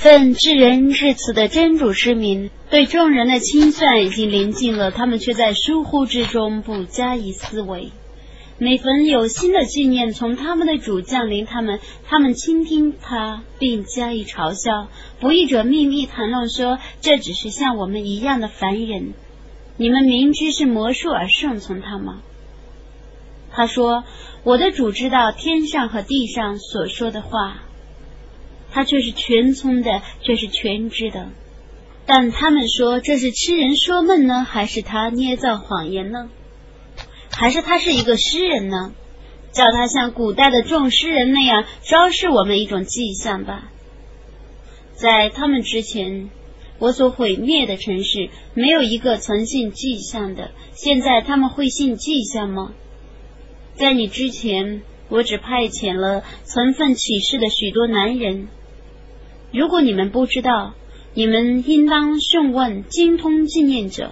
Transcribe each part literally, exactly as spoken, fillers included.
奉至仁至慈的真主之名，对众人的清算已经临近了，他们却在疏忽之中不加以思维。每逢有新的纪念从他们的主降临他们，他们倾听他并加以嘲笑。不义者秘密谈论说，这只是像我们一样的凡人，你们明知是魔术而顺从他吗？他说，我的主知道天上和地上所说的话，他却是全聪的，却是全知的。但他们说，这是痴人说梦呢，还是他捏造谎言呢？还是他是一个诗人呢？叫他像古代的众诗人那样昭示我们一种迹象吧。在他们之前，我所毁灭的城市没有一个曾信迹象的，现在他们会信迹象吗？在你之前，我只派遣了曾奉启示的许多男人。如果你们不知道，你们应当询问精通纪念者。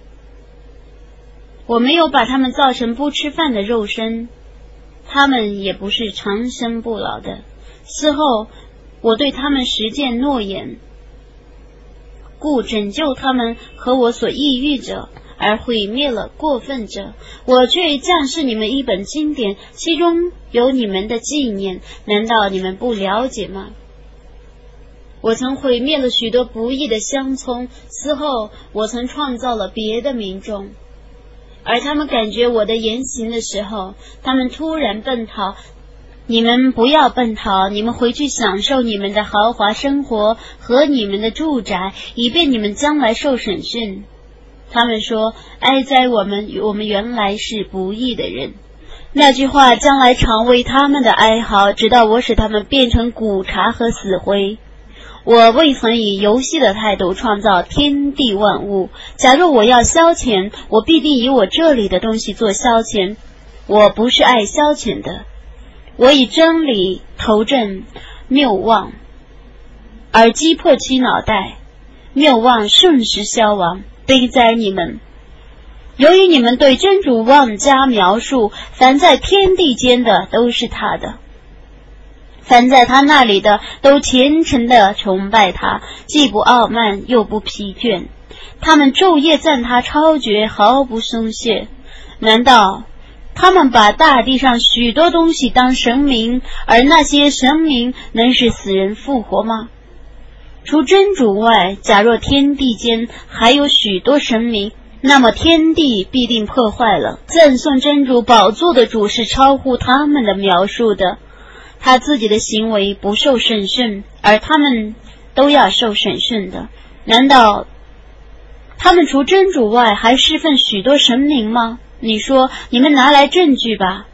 我没有把他们造成不吃饭的肉身，他们也不是长生不老的。事后我对他们实践诺言，故拯救他们和我所抑郁者，而毁灭了过分者。我却降示你们一本经典，其中有你们的纪念，难道你们不了解吗？我曾毁灭了许多不义的乡村，此后我曾创造了别的民众，而他们感觉我的言行的时候，他们突然奔逃。你们不要奔逃，你们回去享受你们的豪华生活和你们的住宅，以便你们将来受审讯。他们说，哀哉我们，我们原来是不义的人。那句话将来常为他们的哀嚎，直到我使他们变成骨茬和死灰。我未曾以游戏的态度创造天地万物，假如我要消遣，我必定以我这里的东西做消遣。我不是爱消遣的，我以真理投正谬妄，而击破其脑袋，谬妄瞬时消亡。悲哉你们！由于你们对真主妄加描述，凡在天地间的都是他的，凡在他那里的都虔诚地崇拜他，既不傲慢又不疲倦。他们昼夜赞他超绝，毫不松懈。难道他们把大地上许多东西当神明，而那些神明能使死人复活吗？除真主外，假若天地间还有许多神明，那么天地必定破坏了。赞颂真主宝座的主是超乎他们的描述的，他自己的行为不受审讯，而他们都要受审讯的。难道他们除真主外还侍奉许多神明吗？你说，你们拿来证据吧。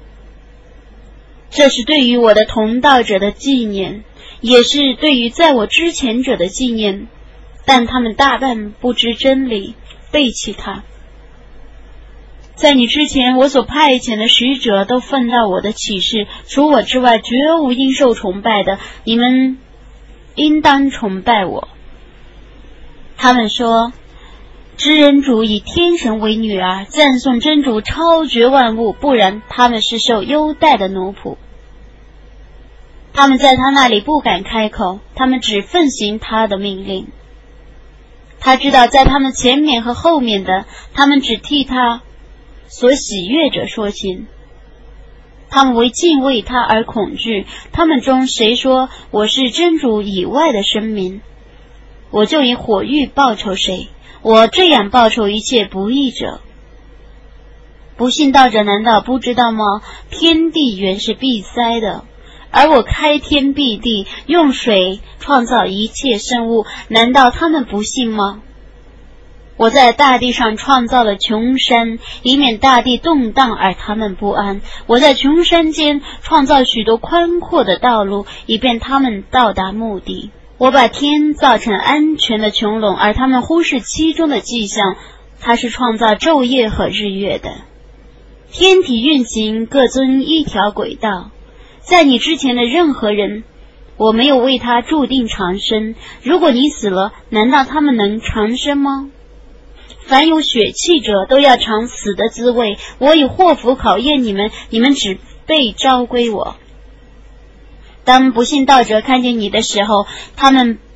这是对于我的同道者的纪念，也是对于在我之前者的纪念，但他们大半不知真理，背弃他。在你之前，我所派遣的使者都奉到我的启示，除我之外绝无应受崇拜的，你们应当崇拜我。他们说，知人主以天神为女儿，赞颂真主超绝万物，不然他们是受优待的奴仆。他们在他那里不敢开口，他们只奉行他的命令。他知道在他们前面和后面的，他们只替他所喜悦者说情。他们为敬畏他而恐惧，他们中谁说我是真主以外的神明，我就以火狱报酬谁，我这样报酬一切不义者。不信道者难道不知道吗？天地原是闭塞的，而我开天辟地，用水创造一切生物，难道他们不信吗？我在大地上创造了穷山，以免大地动荡而他们不安。我在穷山间创造许多宽阔的道路，以便他们到达目的。我把天造成安全的穹窿，而他们忽视其中的迹象。他是创造昼夜和日月的。天体运行各遵一条轨道，在你之前的任何人，我没有为他注定长生。如果你死了，难道他们能长生吗？凡有血气者都要尝死的滋味，我以祸福考验你们，你们只被召归我。当不信道者看见你的时候，他们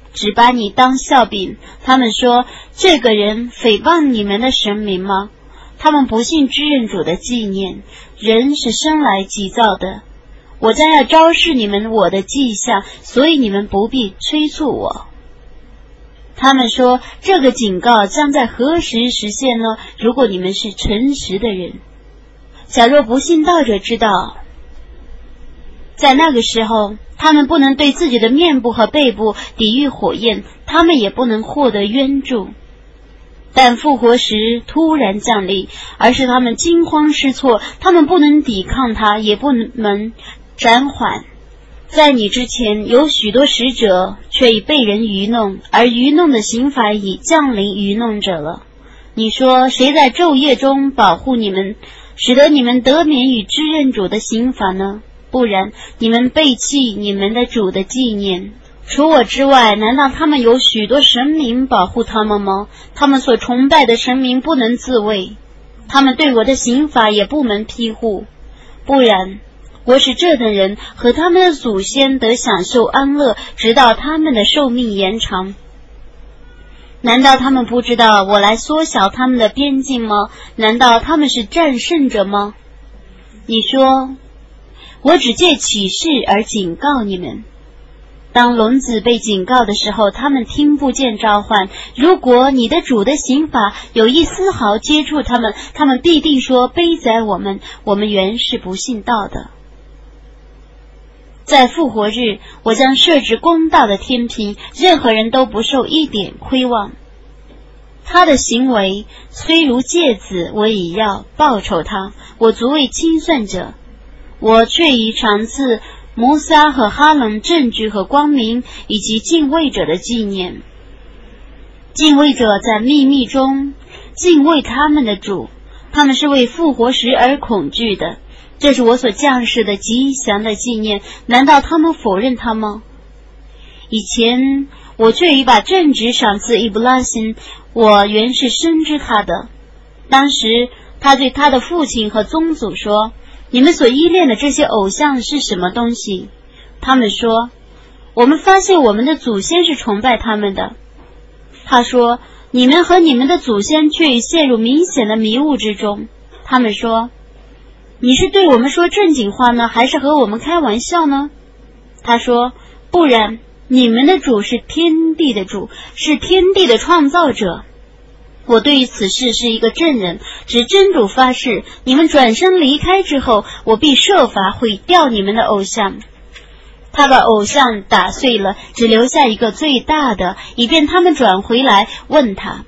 只把你当笑柄。他们说，这个人诽谤你们的神明吗？他们不信至认主的纪念。人是生来急躁的，我将要昭示你们我的迹象，所以你们不必催促我。他们说，这个警告将在何时实现呢？如果你们是诚实的人。假若不信道者知道，在那个时候，他们不能对自己的面部和背部抵御火焰，他们也不能获得援助。但复活时突然降临，而是他们惊慌失措，他们不能抵抗它，也不能暂缓。在你之前有许多使者，却已被人愚弄，而愚弄的刑罚已降临愚弄者了。你说，谁在昼夜中保护你们，使得你们得免与至认主的刑罚呢？不然，你们背弃你们的主的纪念。除我之外，难道他们有许多神明保护他们吗？他们所崇拜的神明不能自卫，他们对我的刑罚也不能庇护。不然，我使这等人和他们的祖先得享受安乐，直到他们的寿命延长。难道他们不知道我来缩小他们的边境吗？难道他们是战胜者吗？你说，我只借启示而警告你们。当聋子被警告的时候，他们听不见召唤。如果你的主的刑罚有一丝毫接触他们，他们必定说，悲哉我们，我们原是不信道的。在复活日，我将设置公道的天平，任何人都不受一点亏望。他的行为虽如芥子，我也要报酬他，我足为清算者。我却已赏赐摩撒和哈伦证据和光明，以及敬畏者的纪念。敬畏者在秘密中敬畏他们的主，他们是为复活时而恐惧的。这是我所降示的吉祥的纪念，难道他们否认他吗？以前我却已把正直赏赐伊布拉辛，我原是深知他的。当时他对他的父亲和宗祖说，你们所依恋的这些偶像是什么东西？他们说，我们发现我们的祖先是崇拜他们的。他说，你们和你们的祖先却已陷入明显的迷雾之中。他们说，你是对我们说正经话呢，还是和我们开玩笑呢？他说，不然，你们的主是天地的主，是天地的创造者。我对于此事是一个证人，指真主发誓，你们转身离开之后，我必设法毁掉你们的偶像。他把偶像打碎了，只留下一个最大的，以便他们转回来问他。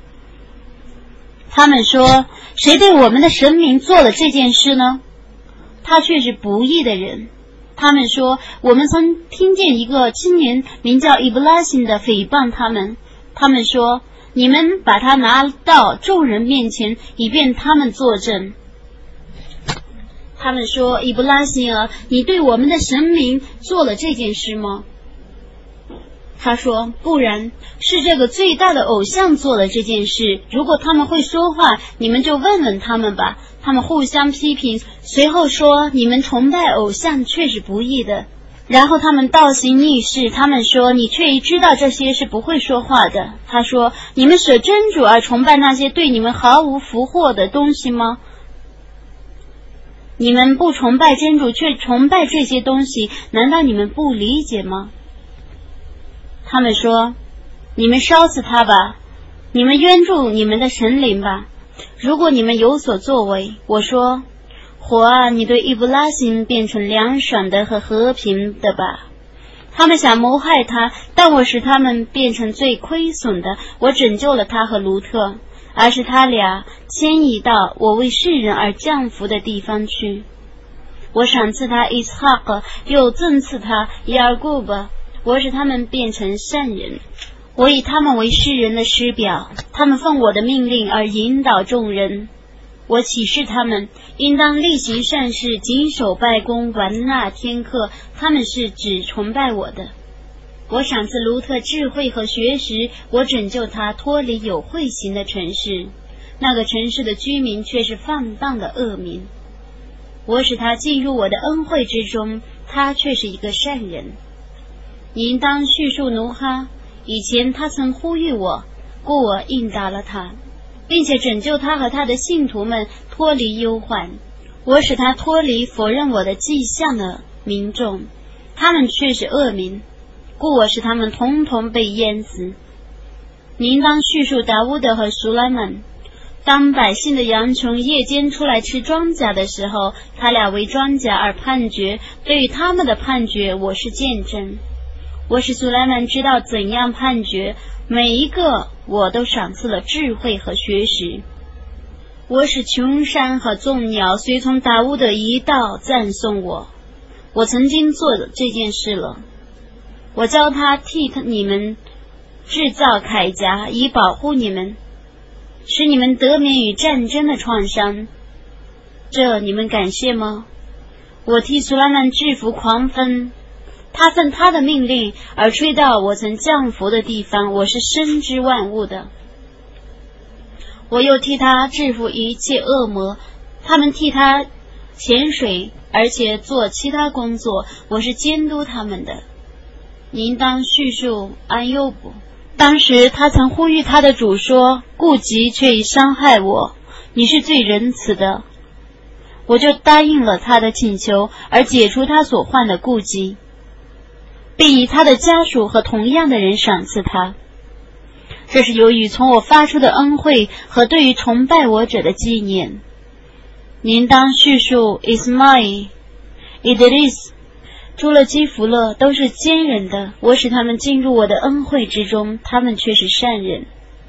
他们说，谁对我们的神明做了这件事呢？他却是不义的人。他们说，我们曾听见一个青年名叫伊布拉辛的诽谤他们。他们说，你们把他拿到众人面前，以便他们作证。他们说，伊布拉辛啊，你对我们的神明做了这件事吗？他说，不然，是这个最大的偶像做了这件事。如果他们会说话，你们就问问他们吧。他们互相批评，随后说，你们崇拜偶像却是不义的。然后他们倒行逆施，他们说，你却已知道这些是不会说话的。他说，你们舍真主而崇拜那些对你们毫无福祸的东西吗？你们不崇拜真主，却崇拜这些东西，难道你们不理解吗？他们说，你们烧死他吧，你们冤助你们的神灵吧，如果你们有所作为。我说，火啊，你对伊布拉辛变成凉爽的和和平的吧。他们想谋害他，但我使他们变成最亏损的。我拯救了他和卢特，而是他俩迁移到我为世人而降福的地方去。我赏赐他伊斯哈克，又赠赐他雅各伯，我使他们变成善人。我以他们为世人的师表，他们奉我的命令而引导众人。我启示他们应当力行善事，谨守拜功，玩纳天课，他们是只崇拜我的。我赏赐卢特智慧和学识，我拯救他脱离有慧行的城市，那个城市的居民却是放荡的恶民。我使他进入我的恩惠之中，他却是一个善人。你应当叙述奴哈， 以前他曾呼吁我，故我应答了他，并且拯救他和他的信徒们脱离忧患。我使他脱离否认我的迹象的民众，他们却是恶民，故我使他们统统被淹死。你应当叙述达乌德和苏莱曼，当百姓的羊从夜间出来吃庄稼的时候，他俩为庄稼而判决，对于他们的判决我是见证。我使苏莱曼知道怎样判决，每一个我都赏赐了智慧和学识。我使穷山和众鸟随从达乌德一道赞颂我，我曾经做的这件事了。我教他替你们制造铠甲，以保护你们，使你们得免于战争的创伤。这你们感谢吗？我替苏拉曼制服狂风，他奉他的命令而吹到我曾降服的地方，我是深知万物的。我又替他制服一切恶魔，他们替他潜水，而且做其他工作，我是监督他们的。你应当叙述安优卜，当时他曾呼吁他的主说，顾及却已伤害我，你是最仁慈的。我就答应了他的请求，而解除他所患的顾忌，并以他的家属和同样的人赏赐他。这是由于从我发出的恩惠和对于崇拜我者的纪念。您当叙述伊斯玛仪、伊德利斯、朱勒基弗勒都是坚忍的，我使他们进入我的恩惠之中，他们却是善人。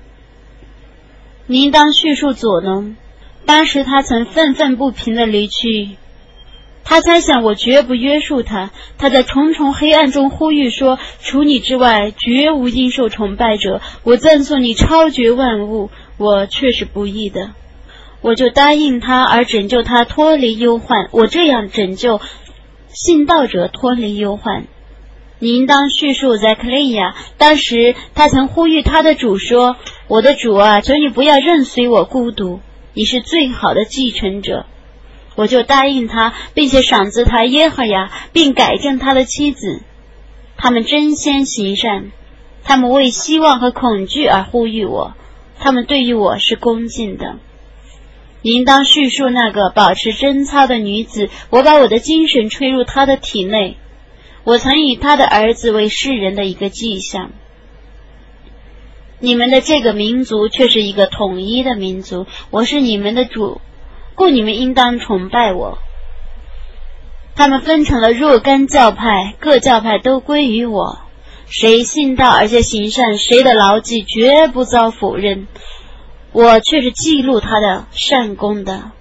您当叙述左农，当时他曾愤愤不平地离去，他猜想我绝不约束他，他在重重黑暗中呼吁说，除你之外绝无应受崇拜者，我赞颂你超绝万物，我却是不义的。我就答应他而拯救他脱离忧患，我这样拯救信道者脱离忧患。你应当叙述在克利亚，当时他曾呼吁他的主说，我的主啊，求你不要任随我孤独，你是最好的继承者。我就答应他，并且赏赐他耶和雅，并改正他的妻子。他们争先行善，他们为希望和恐惧而呼吁我，他们对于我是恭敬的。你应当叙述那个保持贞操的女子，我把我的精神吹入她的体内，我曾以她的儿子为世人的一个迹象。你们的这个民族却是一个统一的民族，我是你们的主，故你们应当崇拜我。他们分成了若干教派，各教派都归于我，谁信道而且行善，谁的牢记绝不遭否认，我却是记录他的善功的。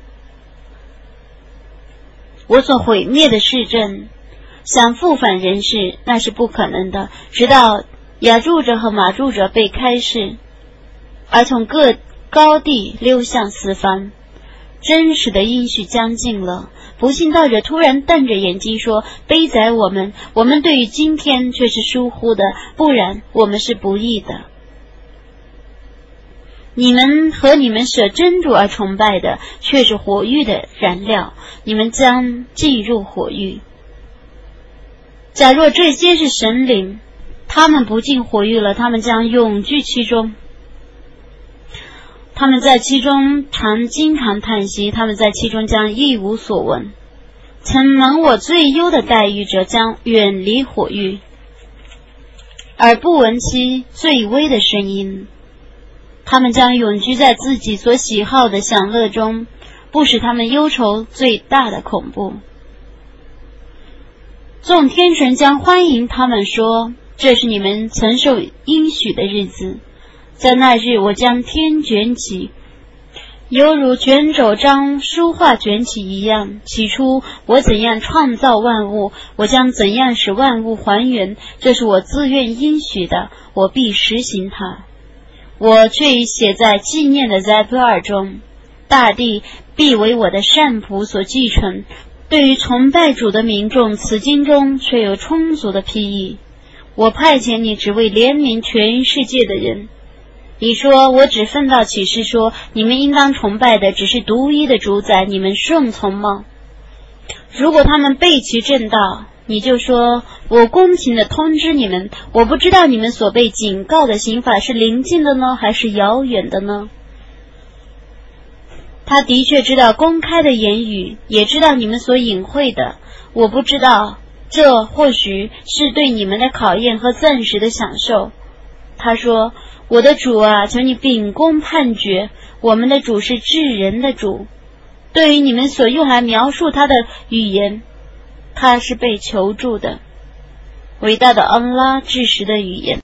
我所毁灭的市镇想复返人世，那是不可能的，直到亚住者和马住者被开示，而从各高地溜向四方。真实的应许将近了，不信道者突然瞪着眼睛说，悲哉我们，我们对于今天却是疏忽的，不然我们是不义的。你们和你们舍真主而崇拜的却是火狱的燃料，你们将进入火狱。假若这些是神灵，他们不进火狱了，他们将永居其中。他们在其中常经常叹息，他们在其中将一无所闻。曾蒙我最优的待遇者将远离火狱，而不闻其最微的声音。他们将永居在自己所喜好的享乐中，不使他们忧愁最大的恐怖。众天神将欢迎他们说，这是你们曾受应许的日子，在那日我将天卷起，犹如卷轴将书画卷起一样。起初我怎样创造万物，我将怎样使万物还原，这是我自愿应许的，我必实行它。我却已写在纪念的在布尔中，大地必为我的善仆所继承。对于崇拜主的民众，此经中却有充足的裨益。我派遣你只为怜悯全世界的人。你说我只奉到启示说，你们应当崇拜的只是独一的主宰，你们顺从吗？如果他们背弃正道， 你就说，我公平的通知你们，我不知道你们所被警告的刑罚是临近的呢，还是遥远的呢？他的确知道公开的言语，也知道你们所隐晦的，我不知道，这或许是对你们的考验和暂时的享受。他说，我的主啊，求你秉公判决，我们的主是治人的主，对于你们所用来描述他的语言，他是被求助的。伟大的安拉至实的语言。